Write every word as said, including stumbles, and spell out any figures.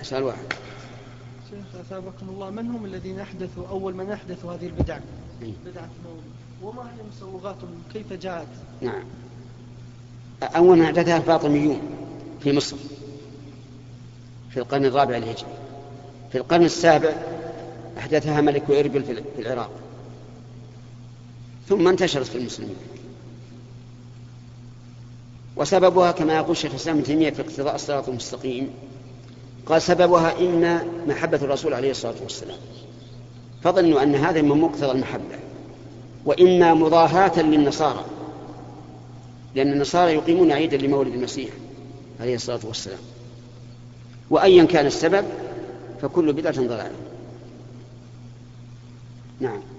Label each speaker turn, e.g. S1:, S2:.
S1: سؤال واحد.
S2: شيخ أثابكم الله، من هم الذين أحدثوا أول من أحدثوا هذه البدع؟ بدعة المولد، وما هي مسوغاتهم كيف جاءت؟
S1: نعم، أول من أحدثها الفاطميون في مصر في القرن الرابع الهجري. في القرن السابع أحدثها ملك إربل في العراق، ثم انتشرت في المسلمين. وسببها كما يقول شيخ الإسلام ابن تيمية في اقتضاء الصراط المستقيم، قال سببها إن محبة الرسول عليه الصلاة والسلام، فظنوا أن هذا من مقتضى المحبة، وإما مضاهاة للنصارى، لأن النصارى يقيمون عيدا لمولد المسيح عليه الصلاة والسلام. وأيا كان السبب فكل بدعة ضلالة. نعم.